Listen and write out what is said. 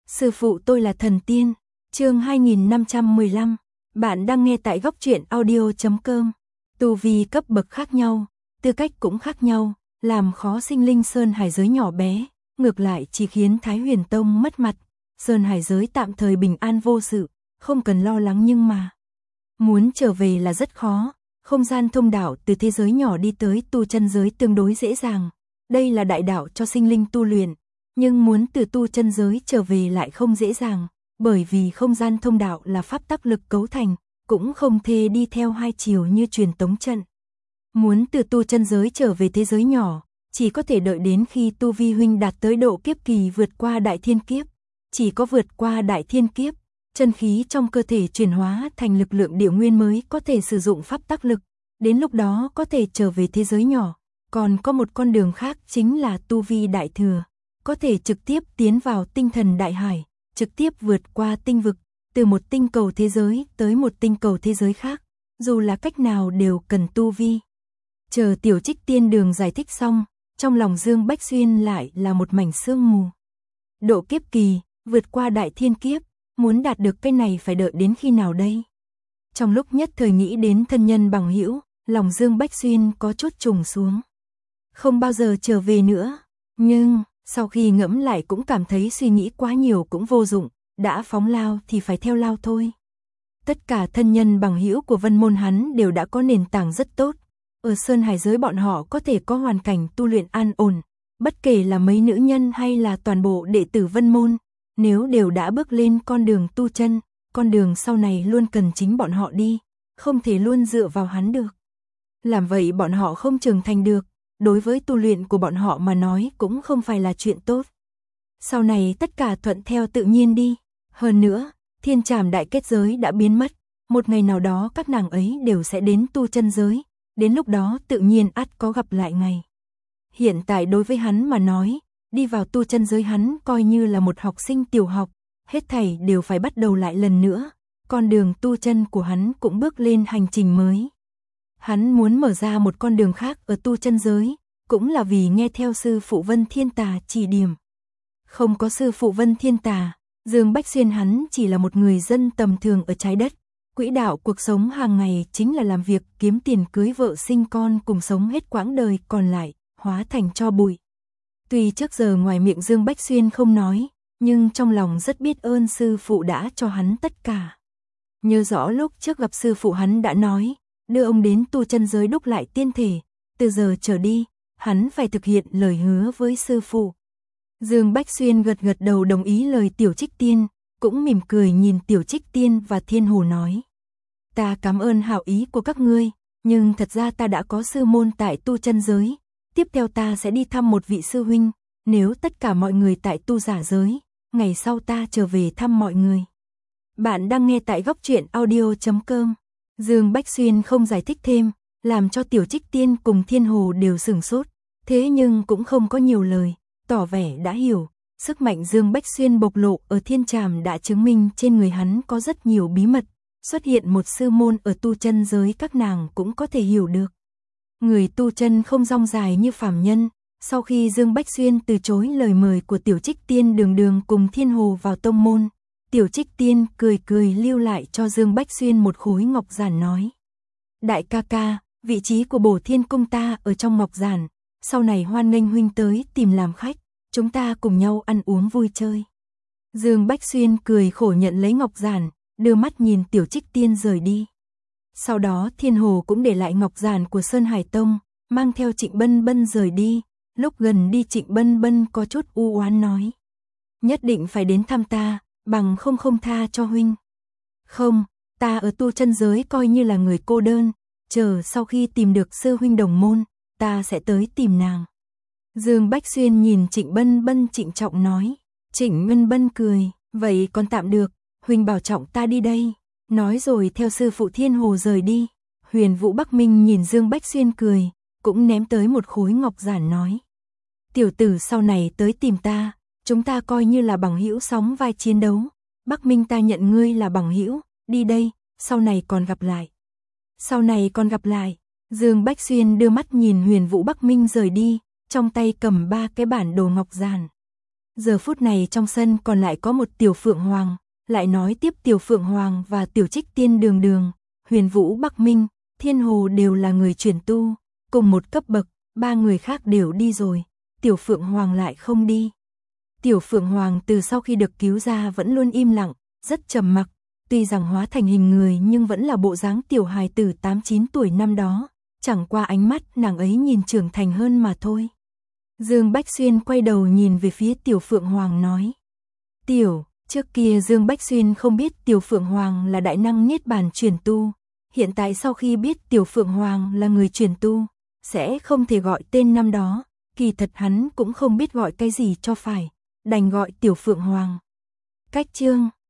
Sư phụ tôi là thần tiên. Chương 2515. Bạn đang nghe tại góc truyện audio.com. Tu vi cấp bậc khác nhau, tư cách cũng khác nhau, làm khó sinh linh Sơn Hải giới nhỏ bé, ngược lại chỉ khiến Thái Huyền Tông mất mặt. Sơn Hải giới tạm thời bình an vô sự, không cần lo lắng, nhưng mà muốn trở về là rất khó. Không gian thông đạo từ thế giới nhỏ đi tới tu chân giới tương đối dễ dàng. Đây là đại đạo cho sinh linh tu luyện, nhưng muốn từ tu chân giới trở về lại không dễ dàng, bởi vì không gian thông đạo là pháp tắc lực cấu thành, cũng không thể đi theo hai chiều như truyền tống trận. Muốn từ tu chân giới trở về thế giới nhỏ, chỉ có thể đợi đến khi tu vi huynh đạt tới độ kiếp kỳ, vượt qua đại thiên kiếp. Chỉ có vượt qua đại thiên kiếp, chân khí trong cơ thể chuyển hóa thành lực lượng địa nguyên mới có thể sử dụng pháp tắc lực, đến lúc đó có thể trở về thế giới nhỏ. Còn có một con đường khác, chính là tu vi đại thừa, có thể trực tiếp tiến vào tinh thần đại hải, trực tiếp vượt qua tinh vực, từ một tinh cầu thế giới tới một tinh cầu thế giới khác, dù là cách nào đều cần tu vi. Chờ Tiểu Trích Tiên Đường giải thích xong, trong lòng Dương Bách Xuyên lại là một mảnh sương mù. Độ kiếp kỳ, vượt qua đại thiên kiếp, muốn đạt được cái này phải đợi đến khi nào đây? Trong lúc nhất thời nghĩ đến thân nhân bằng hữu, lòng Dương Bách Xuyên có chút trùng xuống. Không bao giờ trở về nữa, nhưng sau khi ngẫm lại cũng cảm thấy suy nghĩ quá nhiều cũng vô dụng, đã phóng lao thì phải theo lao thôi. Tất cả thân nhân bằng hữu của Vân Môn hắn đều đã có nền tảng rất tốt, ở Sơn Hải giới bọn họ có thể có hoàn cảnh tu luyện an ổn, bất kể là mấy nữ nhân hay là toàn bộ đệ tử Vân Môn, nếu đều đã bước lên con đường tu chân, con đường sau này luôn cần chính bọn họ đi, không thể luôn dựa vào hắn được. Làm vậy bọn họ không trưởng thành được, đối với tu luyện của bọn họ mà nói cũng không phải là chuyện tốt. Sau này tất cả thuận theo tự nhiên đi. Hơn nữa, Thiên Trảm đại kết giới đã biến mất, một ngày nào đó các nàng ấy đều sẽ đến tu chân giới, đến lúc đó tự nhiên ắt có gặp lại ngày. Hiện tại đối với hắn mà nói, đi vào tu chân giới hắn coi như là một học sinh tiểu học, hết thảy đều phải bắt đầu lại lần nữa, con đường tu chân của hắn cũng bước lên hành trình mới. Hắn muốn mở ra một con đường khác ở tu chân giới, cũng là vì nghe theo sư phụ Vân Thiên Tà chỉ điểm. Không có sư phụ Vân Thiên Tà, Dương Bách Xuyên hắn chỉ là một người dân tầm thường ở trái đất. Quỹ đạo cuộc sống hàng ngày chính là làm việc, kiếm tiền, cưới vợ, sinh con, cùng sống hết quãng đời còn lại, hóa thành tro bụi. Tuy trước giờ ngoài miệng Dương Bách Xuyên không nói, nhưng trong lòng rất biết ơn sư phụ đã cho hắn tất cả. Nhớ rõ lúc trước gặp sư phụ hắn đã nói, đưa ông đến tu chân giới đúc lại tiên thể, từ giờ trở đi, hắn phải thực hiện lời hứa với sư phụ. Dương Bách Xuyên gật gật đầu đồng ý lời Tiểu Trích Tiên, cũng mỉm cười nhìn Tiểu Trích Tiên và Thiên Hồ nói. Ta cảm ơn hảo ý của các ngươi, nhưng thật ra ta đã có sư môn tại tu chân giới, tiếp theo ta sẽ đi thăm một vị sư huynh, nếu tất cả mọi người tại tu giả giới, ngày sau ta trở về thăm mọi người. Bạn đang nghe tại góc truyện audio.com. Dương Bách Xuyên không giải thích thêm, làm cho Tiểu Trích Tiên cùng Thiên Hồ đều sửng sốt, thế nhưng cũng không có nhiều lời, tỏ vẻ đã hiểu. Sức mạnh Dương Bách Xuyên bộc lộ ở Thiên Trảm đã chứng minh trên người hắn có rất nhiều bí mật, xuất hiện một sư môn ở tu chân giới các nàng cũng có thể hiểu được. Người tu chân không rong dài như phàm nhân, sau khi Dương Bách Xuyên từ chối lời mời của Tiểu Trích Tiên Đường cùng Thiên Hồ vào tông môn, Tiểu Trích Tiên cười cười lưu lại cho Dương Bách Xuyên một khối ngọc giản nói. Đại ca ca, vị trí của Bổ Thiên Cung ta ở trong ngọc giản, sau này hoan nghênh huynh tới tìm làm khách, chúng ta cùng nhau ăn uống vui chơi. Dương Bách Xuyên cười khổ nhận lấy ngọc giản, đưa mắt nhìn Tiểu Trích Tiên rời đi. Sau đó Thiên Hồ cũng để lại ngọc giản của Sơn Hải Tông, mang theo Trịnh Bân Bân rời đi. Lúc gần đi Trịnh Bân Bân có chút u oán nói. Nhất định phải đến thăm ta, bằng không tha cho huynh. Không, ta ở tu chân giới coi như là người cô đơn, chờ sau khi tìm được sư huynh đồng môn, ta sẽ tới tìm nàng. Dương Bách Xuyên nhìn Trịnh Bân Bân trịnh trọng nói. Trịnh Bân Bân cười, vậy còn tạm được, huynh bảo trọng ta đi đây. Nói rồi theo sư phụ Thiên Hồ rời đi. Huyền Vũ Bắc Minh nhìn Dương Bách Xuyên cười, cũng ném tới một khối ngọc giản nói. Tiểu tử sau này tới tìm ta, chúng ta coi như là bằng hữu sóng vai chiến đấu. Bắc Minh ta nhận ngươi là bằng hữu, đi đây, sau này còn gặp lại. Sau này còn gặp lại. Dương Bách Xuyên đưa mắt nhìn Huyền Vũ Bắc Minh rời đi, trong tay cầm 3 cái bản đồ ngọc giản. Giờ phút này trong sân còn lại có một Tiểu Phượng Hoàng, lại nói tiếp Tiểu Phượng Hoàng và Tiểu Trích Tiên Đường Đường, Huyền Vũ Bắc Minh, Thiên Hồ đều là người chuyển tu, cùng một cấp bậc, ba người khác đều đi rồi, Tiểu Phượng Hoàng lại không đi. Tiểu Phượng Hoàng từ sau khi được cứu ra vẫn luôn im lặng, rất trầm mặc, tuy rằng hóa thành hình người nhưng vẫn là bộ dáng tiểu hài tử 8-9 tuổi năm đó, chẳng qua ánh mắt nàng ấy nhìn trưởng thành hơn mà thôi. Dương Bách Xuyên quay đầu nhìn về phía Tiểu Phượng Hoàng nói. Trước kia Dương Bách Xuyên không biết Tiểu Phượng Hoàng là đại năng niết bàn chuyển tu, hiện tại sau khi biết Tiểu Phượng Hoàng là người chuyển tu, sẽ không thể gọi tên năm đó, kỳ thật hắn cũng không biết gọi cái gì cho phải, đành gọi Tiểu Phượng Hoàng. Cách chương